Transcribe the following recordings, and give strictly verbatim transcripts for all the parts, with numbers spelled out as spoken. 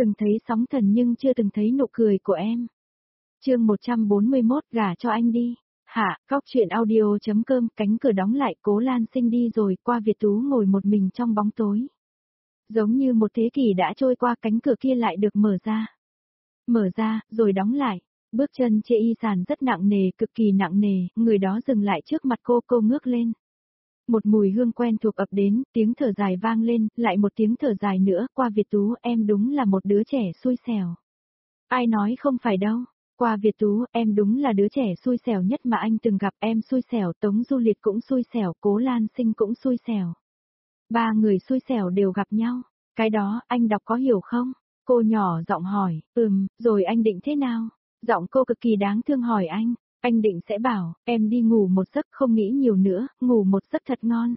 Từng thấy sóng thần nhưng chưa từng thấy nụ cười của em. Chương một trăm bốn mươi mốt gả cho anh đi. Hạ, Cóc truyện audio.com, cánh cửa đóng lại, Cố Lan Sinh đi rồi, Qua Việt Tú ngồi một mình trong bóng tối. Giống như một thế kỷ đã trôi qua, cánh cửa kia lại được mở ra. Mở ra, rồi đóng lại. Bước chân Chê Y Sàn rất nặng nề, cực kỳ nặng nề, người đó dừng lại trước mặt cô, cô ngước lên. Một mùi hương quen thuộc ập đến, tiếng thở dài vang lên, lại một tiếng thở dài nữa, Qua Việt Tú, em đúng là một đứa trẻ xui xẻo. Ai nói không phải đâu. Qua Việt Tú, em đúng là đứa trẻ xui xẻo nhất mà anh từng gặp, em xui xẻo, Tống Du Liệt cũng xui xẻo, Cố Lan Sinh cũng xui xẻo. Ba người xui xẻo đều gặp nhau. Cái đó, anh đọc có hiểu không? Cô nhỏ giọng hỏi, ừm, rồi anh định thế nào? Giọng cô cực kỳ đáng thương hỏi anh. Anh định sẽ bảo, em đi ngủ một giấc, không nghĩ nhiều nữa, ngủ một giấc thật ngon.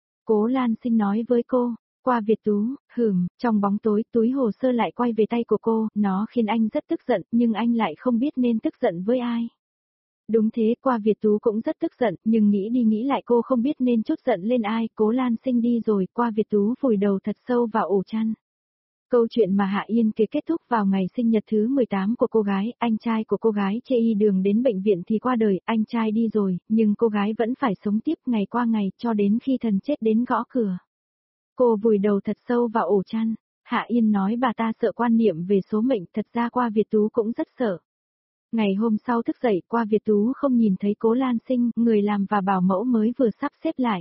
Cố Lan Sinh nói với cô. Qua Việt Tú, hừm, trong bóng tối, túi hồ sơ lại quay về tay của cô, nó khiến anh rất tức giận, nhưng anh lại không biết nên tức giận với ai. Đúng thế, Qua Việt Tú cũng rất tức giận, nhưng nghĩ đi nghĩ lại cô không biết nên trút giận lên ai. Cố Lan Sinh đi rồi, Qua Việt Tú vùi đầu thật sâu vào ổ chăn. Câu chuyện mà Hạ Yên kể kết thúc vào ngày sinh nhật thứ mười tám của cô gái, anh trai của cô gái Chê Y Đường đến bệnh viện thì qua đời, anh trai đi rồi, nhưng cô gái vẫn phải sống tiếp ngày qua ngày, cho đến khi thần chết đến gõ cửa. Cô vùi đầu thật sâu vào ổ chăn. Hạ Yên nói bà ta sợ quan niệm về số mệnh, thật ra Qua Việt Tú cũng rất sợ. Ngày hôm sau thức dậy, Qua Việt Tú không nhìn thấy Cố Lan Sinh, người làm và bảo mẫu mới vừa sắp xếp lại.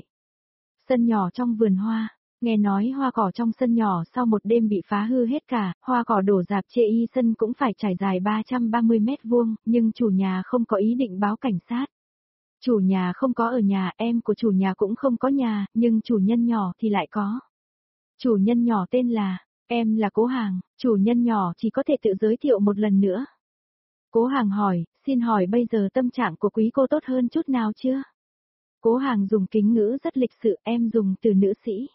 Sân nhỏ trong vườn hoa, nghe nói hoa cỏ trong sân nhỏ sau một đêm bị phá hư hết cả, hoa cỏ đổ rạp, Chê Y sân cũng phải trải dài ba trăm ba mươi mét vuông, nhưng chủ nhà không có ý định báo cảnh sát. Chủ nhà không có ở nhà, em của chủ nhà cũng không có nhà, nhưng chủ nhân nhỏ thì lại có. Chủ nhân nhỏ tên là, em là Cố Hàng, chủ nhân nhỏ chỉ có thể tự giới thiệu một lần nữa. Cố Hàng hỏi, xin hỏi bây giờ tâm trạng của quý cô tốt hơn chút nào chưa? Cố Hàng dùng kính ngữ rất lịch sự, em dùng từ nữ sĩ.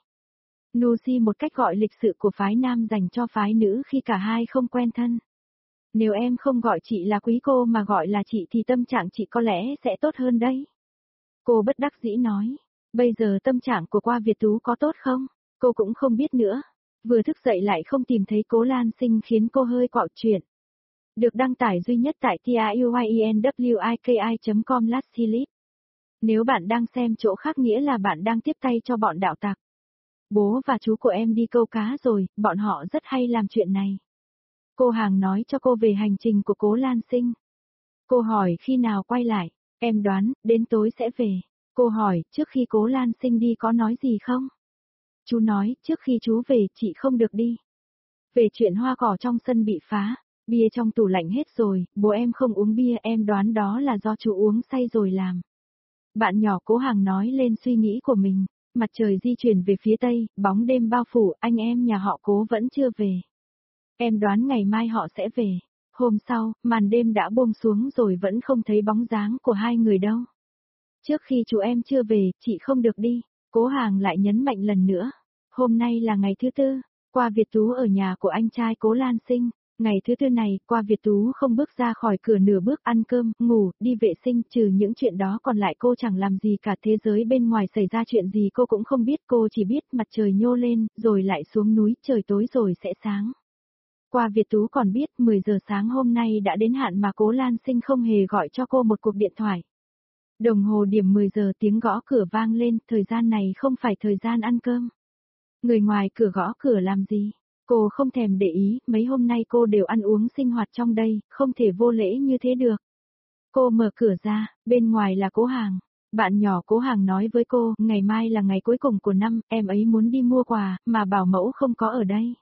Nu si một cách gọi lịch sự của phái nam dành cho phái nữ khi cả hai không quen thân. Nếu em không gọi chị là quý cô mà gọi là chị thì tâm trạng chị có lẽ sẽ tốt hơn đấy. Cô bất đắc dĩ nói, bây giờ tâm trạng của Qua Việt Tú có tốt không? Cô cũng không biết nữa. Vừa thức dậy lại không tìm thấy Cố Lan Sinh khiến cô hơi quạo chuyện. Được đăng tải duy nhất tại truyện.wiki chấm com slash slip. Nếu bạn đang xem chỗ khác nghĩa là bạn đang tiếp tay cho bọn đạo tặc. Bố và chú của em đi câu cá rồi, bọn họ rất hay làm chuyện này. Cô Hàng nói cho cô về hành trình của Cố Lan Sinh. Cô hỏi khi nào quay lại, em đoán, đến tối sẽ về. Cô hỏi, trước khi Cố Lan Sinh đi có nói gì không? Chú nói, trước khi chú về, chị không được đi. Về chuyện hoa cỏ trong sân bị phá, bia trong tủ lạnh hết rồi, bố em không uống bia, em đoán đó là do chú uống say rồi làm. Bạn nhỏ Cố Hàng nói lên suy nghĩ của mình, mặt trời di chuyển về phía tây, bóng đêm bao phủ, anh em nhà họ Cố vẫn chưa về. Em đoán ngày mai họ sẽ về. Hôm sau, màn đêm đã buông xuống rồi vẫn không thấy bóng dáng của hai người đâu. Trước khi chú em chưa về, chị không được đi. Cố Hàng lại nhấn mạnh lần nữa. Hôm nay là ngày thứ tư, Qua Việt Tú ở nhà của anh trai Cố Lan Sinh. Ngày thứ tư này, Qua Việt Tú không bước ra khỏi cửa nửa bước, ăn cơm, ngủ, đi vệ sinh, trừ những chuyện đó còn lại cô chẳng làm gì cả. Thế giới bên ngoài xảy ra chuyện gì cô cũng không biết, cô chỉ biết mặt trời nhô lên, rồi lại xuống núi, trời tối rồi sẽ sáng. Qua Việt Tú còn biết mười giờ sáng hôm nay đã đến hạn mà Cố Lan Sinh không hề gọi cho cô một cuộc điện thoại. Đồng hồ điểm mười giờ, tiếng gõ cửa vang lên, thời gian này không phải thời gian ăn cơm. Người ngoài cửa gõ cửa làm gì? Cô không thèm để ý, mấy hôm nay cô đều ăn uống sinh hoạt trong đây, không thể vô lễ như thế được. Cô mở cửa ra, bên ngoài là Cố Hàng. Bạn nhỏ Cố Hàng nói với cô, ngày mai là ngày cuối cùng của năm, em ấy muốn đi mua quà, mà bảo mẫu không có ở đây.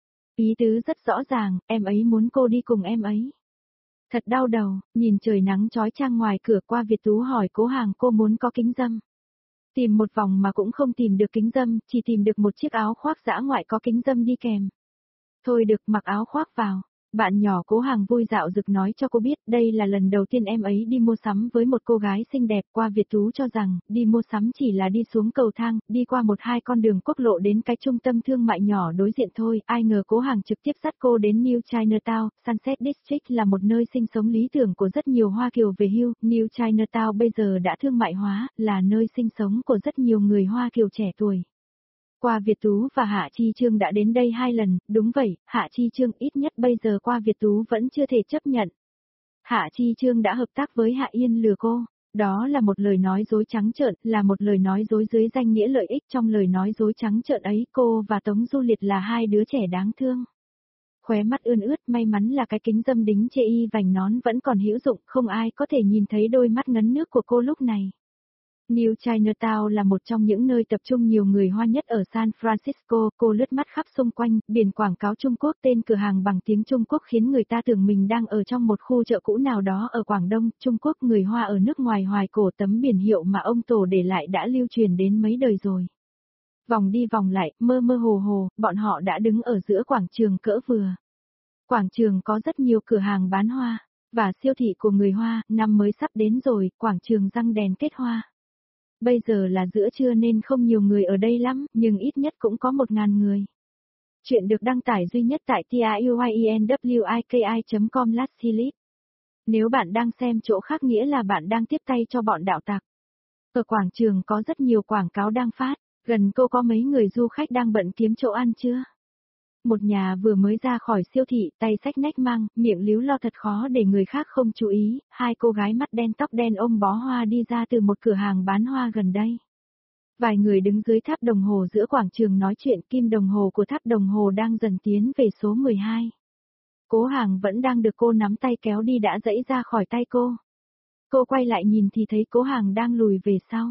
Ý tứ rất rõ ràng, em ấy muốn cô đi cùng em ấy. Thật đau đầu, nhìn trời nắng chói chang ngoài cửa, Qua Việt Tú hỏi Cố Hàng cô muốn có kính râm. Tìm một vòng mà cũng không tìm được kính râm, chỉ tìm được một chiếc áo khoác dã ngoại có kính râm đi kèm. Thôi được, mặc áo khoác vào. Bạn nhỏ Cố Hàng vui dạo dực nói cho cô biết đây là lần đầu tiên em ấy đi mua sắm với một cô gái xinh đẹp. Qua Việt Tú cho rằng đi mua sắm chỉ là đi xuống cầu thang, đi qua một hai con đường quốc lộ đến cái trung tâm thương mại nhỏ đối diện thôi. Ai ngờ Cố Hàng trực tiếp dắt cô đến New Chinatown. Sunset District là một nơi sinh sống lý tưởng của rất nhiều Hoa Kiều về hưu. New Chinatown bây giờ đã thương mại hóa, là nơi sinh sống của rất nhiều người Hoa Kiều trẻ tuổi. Qua Việt Tú và Hạ Chi Trương đã đến đây hai lần, đúng vậy, Hạ Chi Trương ít nhất bây giờ Qua Việt Tú vẫn chưa thể chấp nhận. Hạ Chi Trương đã hợp tác với Hạ Yên lừa cô, đó là một lời nói dối trắng trợn, là một lời nói dối dưới danh nghĩa lợi ích. Trong lời nói dối trắng trợn ấy cô và Tống Du Liệt là hai đứa trẻ đáng thương. Khóe mắt ươn ướt, may mắn là cái kính dâm đính chê y vành nón vẫn còn hữu dụng, không ai có thể nhìn thấy đôi mắt ngấn nước của cô lúc này. New Chinatown là một trong những nơi tập trung nhiều người Hoa nhất ở San Francisco, cô lướt mắt khắp xung quanh, biển quảng cáo Trung Quốc, tên cửa hàng bằng tiếng Trung Quốc khiến người ta tưởng mình đang ở trong một khu chợ cũ nào đó ở Quảng Đông, Trung Quốc. Người Hoa ở nước ngoài hoài cổ tấm biển hiệu mà ông Tổ để lại đã lưu truyền đến mấy đời rồi. Vòng đi vòng lại, mơ mơ hồ hồ, bọn họ đã đứng ở giữa quảng trường cỡ vừa. Quảng trường có rất nhiều cửa hàng bán hoa, và siêu thị của người Hoa, năm mới sắp đến rồi, quảng trường răng đèn kết hoa. Bây giờ là giữa trưa nên không nhiều người ở đây lắm, nhưng ít nhất cũng có một ngàn người. Chuyện được đăng tải duy nhất tại tiuyenwiki chấm com slash slip. Nếu bạn đang xem chỗ khác nghĩa là bạn đang tiếp tay cho bọn đạo tặc. Ở quảng trường có rất nhiều quảng cáo đang phát, gần cô có mấy người du khách đang bận kiếm chỗ ăn chưa? Một nhà vừa mới ra khỏi siêu thị, tay xách nách mang, miệng líu lo thật khó để người khác không chú ý, hai cô gái mắt đen tóc đen ôm bó hoa đi ra từ một cửa hàng bán hoa gần đây. Vài người đứng dưới tháp đồng hồ giữa quảng trường nói chuyện, kim đồng hồ của tháp đồng hồ đang dần tiến về số mười hai. Cố Hàng vẫn đang được cô nắm tay kéo đi đã giãy ra khỏi tay cô. Cô quay lại nhìn thì thấy Cố Hàng đang lùi về sau.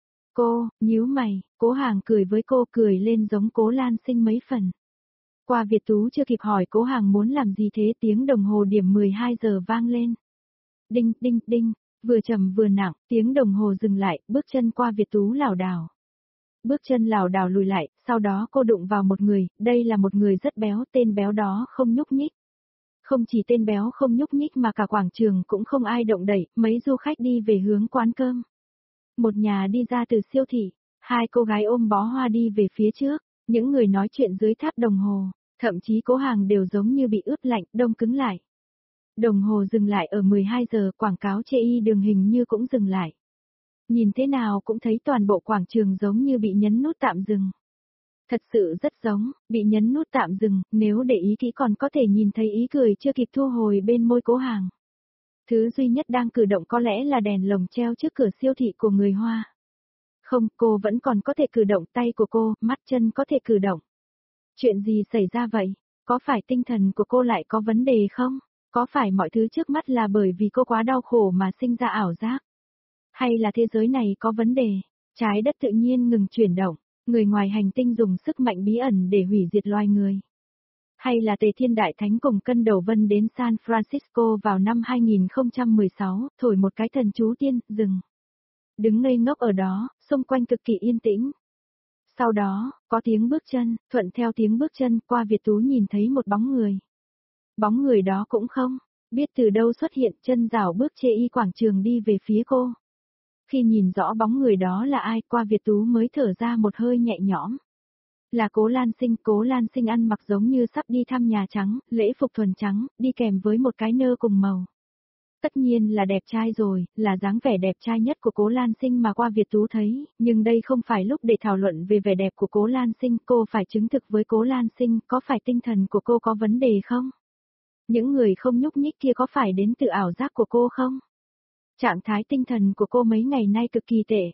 Cô, nhíu mày, Cố Hàng cười với cô, cười lên giống Cố Lan Sinh mấy phần. Qua Việt Tú chưa kịp hỏi Cố Hàng muốn làm gì thế tiếng đồng hồ điểm mười hai giờ vang lên. Đinh, đinh, đinh, vừa trầm vừa nặng, tiếng đồng hồ dừng lại, bước chân Qua Việt Tú lảo đảo. Bước chân lảo đảo lùi lại, sau đó cô đụng vào một người, đây là một người rất béo, tên béo đó không nhúc nhích. Không chỉ tên béo không nhúc nhích mà cả quảng trường cũng không ai động đậy, mấy du khách đi về hướng quán cơm. Một nhà đi ra từ siêu thị, hai cô gái ôm bó hoa đi về phía trước, những người nói chuyện dưới tháp đồng hồ. Thậm chí Cố Hàng đều giống như bị ướp lạnh, đông cứng lại. Đồng hồ dừng lại ở mười hai giờ, quảng cáo chê y đường hình như cũng dừng lại. Nhìn thế nào cũng thấy toàn bộ quảng trường giống như bị nhấn nút tạm dừng. Thật sự rất giống, bị nhấn nút tạm dừng, nếu để ý kỹ còn có thể nhìn thấy ý cười chưa kịp thu hồi bên môi Cố Hàng. Thứ duy nhất đang cử động có lẽ là đèn lồng treo trước cửa siêu thị của người Hoa. Không, cô vẫn còn có thể cử động tay của cô, mắt chân có thể cử động. Chuyện gì xảy ra vậy? Có phải tinh thần của cô lại có vấn đề không? Có phải mọi thứ trước mắt là bởi vì cô quá đau khổ mà sinh ra ảo giác? Hay là thế giới này có vấn đề? Trái đất tự nhiên ngừng chuyển động, người ngoài hành tinh dùng sức mạnh bí ẩn để hủy diệt loài người? Hay là Tề Thiên Đại Thánh cùng Cân Đầu Vân đến San Francisco vào năm hai nghìn không trăm mười sáu, thổi một cái thần chú tiên, dừng. Đứng ngây ngốc ở đó, xung quanh cực kỳ yên tĩnh. Sau đó, có tiếng bước chân, thuận theo tiếng bước chân, Qua Việt Tú nhìn thấy một bóng người. Bóng người đó cũng không biết từ đâu xuất hiện, chân rảo bước chê y quảng trường đi về phía cô. Khi nhìn rõ bóng người đó là ai, Qua Việt Tú mới thở ra một hơi nhẹ nhõm. Là Cố Lan Sinh, Cố Lan Sinh ăn mặc giống như sắp đi thăm Nhà Trắng, lễ phục thuần trắng, đi kèm với một cái nơ cùng màu. Tất nhiên là đẹp trai rồi, là dáng vẻ đẹp trai nhất của Cố Lan Sinh mà Qua Việt Tú thấy, nhưng đây không phải lúc để thảo luận về vẻ đẹp của Cố Lan Sinh, cô phải chứng thực với Cố Lan Sinh, có phải tinh thần của cô có vấn đề không? Những người không nhúc nhích kia có phải đến từ ảo giác của cô không? Trạng thái tinh thần của cô mấy ngày nay cực kỳ tệ.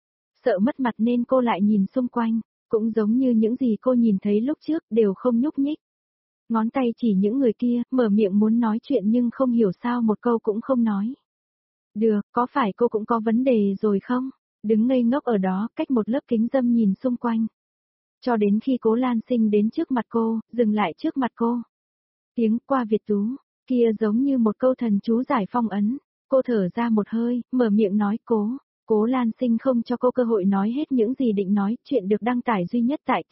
Sợ mất mặt nên cô lại nhìn xung quanh, cũng giống như những gì cô nhìn thấy lúc trước, đều không nhúc nhích. Ngón tay chỉ những người kia, mở miệng muốn nói chuyện nhưng không hiểu sao một câu cũng không nói. Được, có phải cô cũng có vấn đề rồi không? Đứng ngây ngốc ở đó, cách một lớp kính dâm nhìn xung quanh. Cho đến khi Cố Lan Sinh đến trước mặt cô, dừng lại trước mặt cô. Tiếng Qua Việt Tú, kia giống như một câu thần chú giải phong ấn. Cô thở ra một hơi, mở miệng nói cố. Cố Lan Sinh không cho cô cơ hội nói hết những gì định nói, chuyện được đăng tải duy nhất tại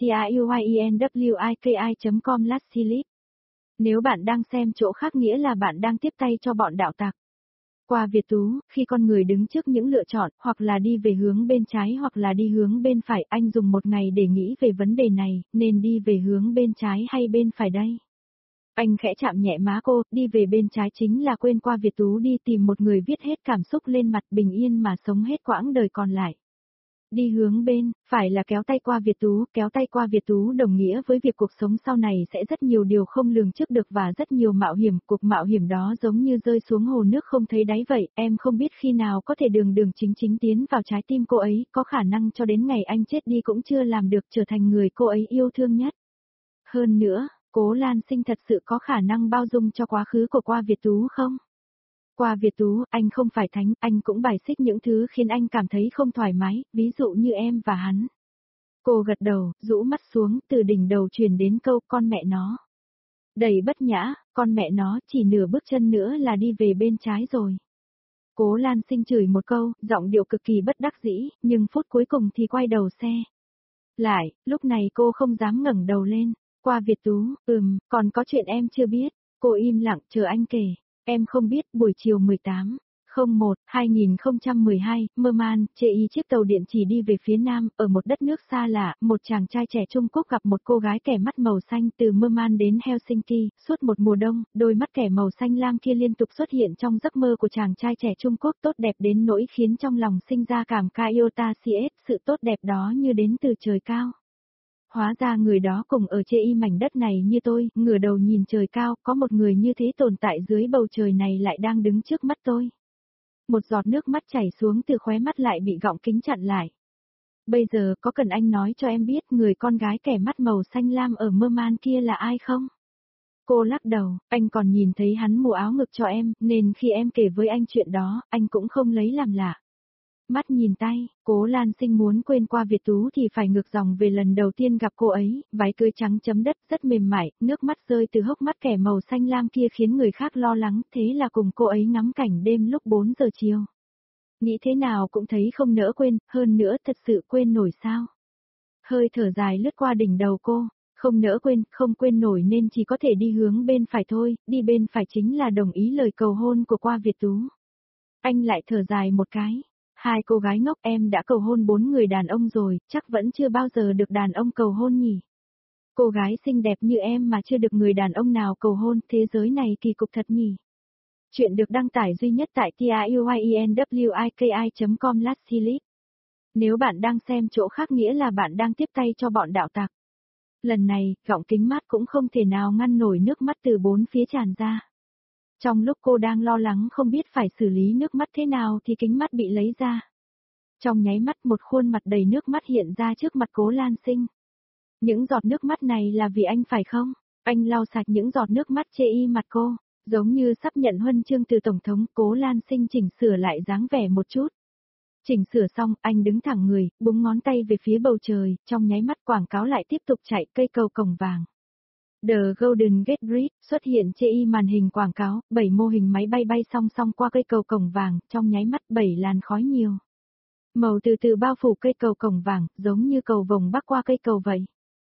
tiuyenwiki chấm com slash slip. Nếu bạn đang xem chỗ khác nghĩa là bạn đang tiếp tay cho bọn đạo tặc. Qua Việt Tú, khi con người đứng trước những lựa chọn, hoặc là đi về hướng bên trái hoặc là đi hướng bên phải, anh dùng một ngày để nghĩ về vấn đề này, nên đi về hướng bên trái hay bên phải đây? Anh khẽ chạm nhẹ má cô, đi về bên trái chính là quên Qua Việt Tú đi tìm một người viết hết cảm xúc lên mặt bình yên mà sống hết quãng đời còn lại. Đi hướng bên, phải là kéo tay qua Việt Tú, kéo tay qua Việt Tú đồng nghĩa với việc cuộc sống sau này sẽ rất nhiều điều không lường trước được và rất nhiều mạo hiểm, cuộc mạo hiểm đó giống như rơi xuống hồ nước không thấy đáy vậy, em không biết khi nào có thể đường đường chính chính tiến vào trái tim cô ấy, có khả năng cho đến ngày anh chết đi cũng chưa làm được trở thành người cô ấy yêu thương nhất. Hơn nữa, Cố Lan Sinh thật sự có khả năng bao dung cho quá khứ của qua Việt Tú không? Qua Việt Tú, anh không phải thánh, anh cũng bài xích những thứ khiến anh cảm thấy không thoải mái, ví dụ như em và hắn. Cô gật đầu, rũ mắt xuống, từ đỉnh đầu truyền đến câu con mẹ nó. Đầy bất nhã, con mẹ nó, chỉ nửa bước chân nữa là đi về bên trái rồi. Cố Lan Sinh chửi một câu, giọng điệu cực kỳ bất đắc dĩ, nhưng phút cuối cùng thì quay đầu xe. Lại, lúc này cô không dám ngẩng đầu lên. Qua Việt Tú, ừm, còn có chuyện em chưa biết. Cô im lặng chờ anh kể. Em không biết, buổi chiều mười tám không một hai nghìn không trăm mười hai, Merman, chê y chiếc tàu điện chỉ đi về phía nam, ở một đất nước xa lạ, một chàng trai trẻ Trung Quốc gặp một cô gái kẻ mắt màu xanh từ Merman đến Helsinki, suốt một mùa đông, đôi mắt kẻ màu xanh lam kia liên tục xuất hiện trong giấc mơ của chàng trai trẻ Trung Quốc tốt đẹp đến nỗi khiến trong lòng sinh ra cảm ca iota cs, sự tốt đẹp đó như đến từ trời cao. Hóa ra người đó cùng ở chê y mảnh đất này như tôi, ngửa đầu nhìn trời cao, có một người như thế tồn tại dưới bầu trời này lại đang đứng trước mắt tôi. Một giọt nước mắt chảy xuống từ khóe mắt lại bị gọng kính chặn lại. Bây giờ có cần anh nói cho em biết người con gái kẻ mắt màu xanh lam ở Merman kia là ai không? Cô lắc đầu, anh còn nhìn thấy hắn mua áo ngực cho em, nên khi em kể với anh chuyện đó, anh cũng không lấy làm lạ. Mắt nhìn tay, Cố Lan Sinh muốn quên qua Việt Tú thì phải ngược dòng về lần đầu tiên gặp cô ấy, váy cưới trắng chấm đất rất mềm mại, nước mắt rơi từ hốc mắt kẻ màu xanh lam kia khiến người khác lo lắng, thế là cùng cô ấy ngắm cảnh đêm lúc bốn giờ chiều. Nghĩ thế nào cũng thấy không nỡ quên, hơn nữa thật sự quên nổi sao. Hơi thở dài lướt qua đỉnh đầu cô, không nỡ quên, không quên nổi nên chỉ có thể đi hướng bên phải thôi, đi bên phải chính là đồng ý lời cầu hôn của qua Việt Tú. Anh lại thở dài một cái. Hai cô gái ngốc em đã cầu hôn bốn người đàn ông rồi, chắc vẫn chưa bao giờ được đàn ông cầu hôn nhỉ. Cô gái xinh đẹp như em mà chưa được người đàn ông nào cầu hôn, thế giới này kỳ cục thật nhỉ. Chuyện được đăng tải duy nhất tại tiuyenwiki chấm com slash slip. Nếu bạn đang xem chỗ khác nghĩa là bạn đang tiếp tay cho bọn đạo tặc. Lần này, gọng kính mát cũng không thể nào ngăn nổi nước mắt từ bốn phía tràn ra. Trong lúc cô đang lo lắng không biết phải xử lý nước mắt thế nào thì kính mắt bị lấy ra. Trong nháy mắt một khuôn mặt đầy nước mắt hiện ra trước mặt Cố Lan Sinh. Những giọt nước mắt này là vì anh phải không? Anh lau sạch những giọt nước mắt chê y mặt cô, giống như sắp nhận huân chương từ Tổng thống. Cố Lan Sinh chỉnh sửa lại dáng vẻ một chút. Chỉnh sửa xong, anh đứng thẳng người, búng ngón tay về phía bầu trời, trong nháy mắt quảng cáo lại tiếp tục chạy cây cầu cổng vàng. The Golden Gate Bridge xuất hiện chê y màn hình quảng cáo, bảy mô hình máy bay bay song song qua cây cầu cổng vàng, trong nháy mắt bảy làn khói nhiều. Màu từ từ bao phủ cây cầu cổng vàng, giống như cầu vồng bắc qua cây cầu vậy.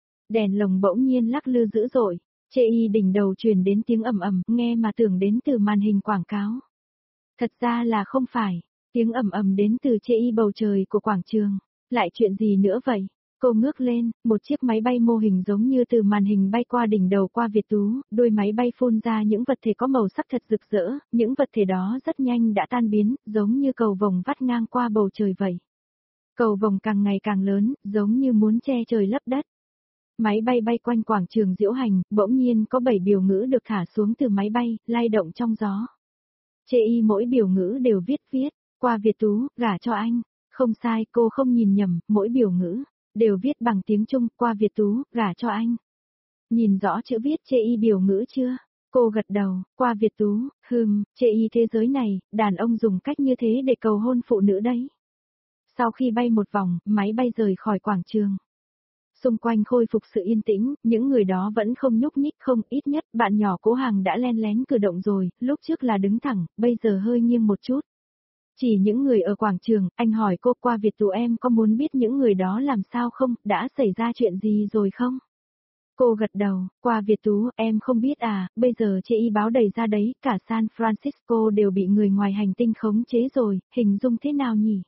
Đèn lồng bỗng nhiên lắc lư dữ dội, chê y đỉnh đầu truyền đến tiếng ầm ầm, nghe mà tưởng đến từ màn hình quảng cáo. Thật ra là không phải, tiếng ầm ầm đến từ chê y bầu trời của quảng trường. Lại chuyện gì nữa vậy? Cô ngước lên, một chiếc máy bay mô hình giống như từ màn hình bay qua đỉnh đầu qua Việt Tú, đôi máy bay phun ra những vật thể có màu sắc thật rực rỡ, những vật thể đó rất nhanh đã tan biến, giống như cầu vồng vắt ngang qua bầu trời vậy. Cầu vồng càng ngày càng lớn, giống như muốn che trời lấp đất. Máy bay bay quanh quảng trường diễu hành, bỗng nhiên có bảy biểu ngữ được thả xuống từ máy bay, lay động trong gió. Chê y mỗi biểu ngữ đều viết viết, qua Việt Tú, gả cho anh. Không sai, cô không nhìn nhầm, mỗi biểu ngữ đều viết bằng tiếng Trung, qua Việt Tú, gả cho anh. Nhìn rõ chữ viết chê y biểu ngữ chưa? Cô gật đầu, qua Việt Tú, hừm, chê y thế giới này, đàn ông dùng cách như thế để cầu hôn phụ nữ đấy. Sau khi bay một vòng, máy bay rời khỏi quảng trường. Xung quanh khôi phục sự yên tĩnh, những người đó vẫn không nhúc nhích, không, ít nhất bạn nhỏ Cố Hằng đã len lén cử động rồi, lúc trước là đứng thẳng, bây giờ hơi nghiêng một chút. Chỉ những người ở quảng trường, anh hỏi cô qua Việt Tú em có muốn biết những người đó làm sao không, đã xảy ra chuyện gì rồi không? Cô gật đầu, qua Việt Tú, em không biết à, bây giờ chê y báo đầy ra đấy, cả San Francisco đều bị người ngoài hành tinh khống chế rồi, hình dung thế nào nhỉ?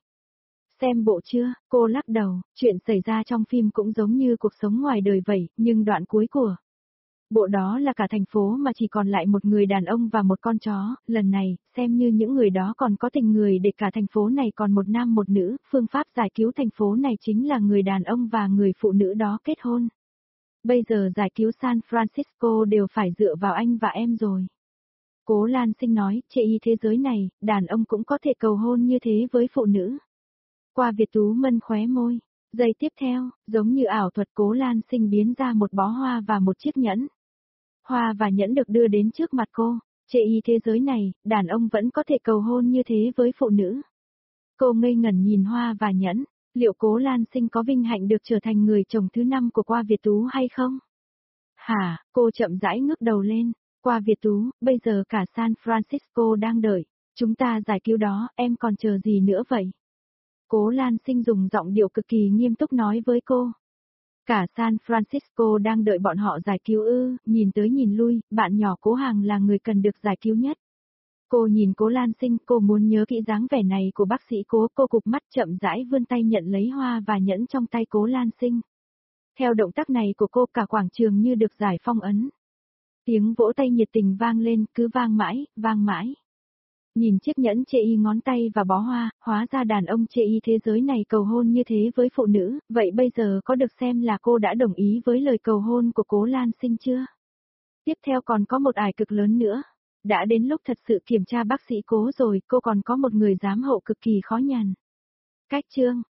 Xem bộ chưa? Cô lắc đầu, chuyện xảy ra trong phim cũng giống như cuộc sống ngoài đời vậy, nhưng đoạn cuối của Bộ đó là cả thành phố mà chỉ còn lại một người đàn ông và một con chó, lần này, xem như những người đó còn có tình người để cả thành phố này còn một nam một nữ, phương pháp giải cứu thành phố này chính là người đàn ông và người phụ nữ đó kết hôn. Bây giờ giải cứu San Francisco đều phải dựa vào anh và em rồi. Cố Lan Sinh nói, chê y thế giới này, đàn ông cũng có thể cầu hôn như thế với phụ nữ. Qua Việt Tú mân khóe môi. Giây tiếp theo, giống như ảo thuật Cố Lan Sinh biến ra một bó hoa và một chiếc nhẫn. Hoa và nhẫn được đưa đến trước mặt cô, chê y thế giới này, đàn ông vẫn có thể cầu hôn như thế với phụ nữ. Cô ngây ngẩn nhìn hoa và nhẫn, liệu Cố Lan Sinh có vinh hạnh được trở thành người chồng thứ năm của Qua Việt Tú hay không? Hả, cô chậm rãi ngước đầu lên, Qua Việt Tú, bây giờ cả San Francisco đang đợi, chúng ta giải cứu đó, em còn chờ gì nữa vậy? Cố Lan Sinh dùng giọng điệu cực kỳ nghiêm túc nói với cô. Cả San Francisco đang đợi bọn họ giải cứu ư, nhìn tới nhìn lui, bạn nhỏ Cố Hàng là người cần được giải cứu nhất. Cô nhìn Cố Lan Sinh, cô muốn nhớ kỹ dáng vẻ này của bác sĩ Cố, cô cụp mắt chậm rãi vươn tay nhận lấy hoa và nhẫn trong tay Cố Lan Sinh. Theo động tác này của cô cả quảng trường như được giải phong ấn. Tiếng vỗ tay nhiệt tình vang lên, cứ vang mãi, vang mãi. Nhìn chiếc nhẫn chê y ngón tay và bó hoa, hóa ra đàn ông chê y thế giới này cầu hôn như thế với phụ nữ, vậy bây giờ có được xem là cô đã đồng ý với lời cầu hôn của Cố Lan Sinh chưa? Tiếp theo còn có một ải cực lớn nữa. Đã đến lúc thật sự kiểm tra bác sĩ Cố rồi, cô còn có một người giám hộ cực kỳ khó nhằn. Cách chương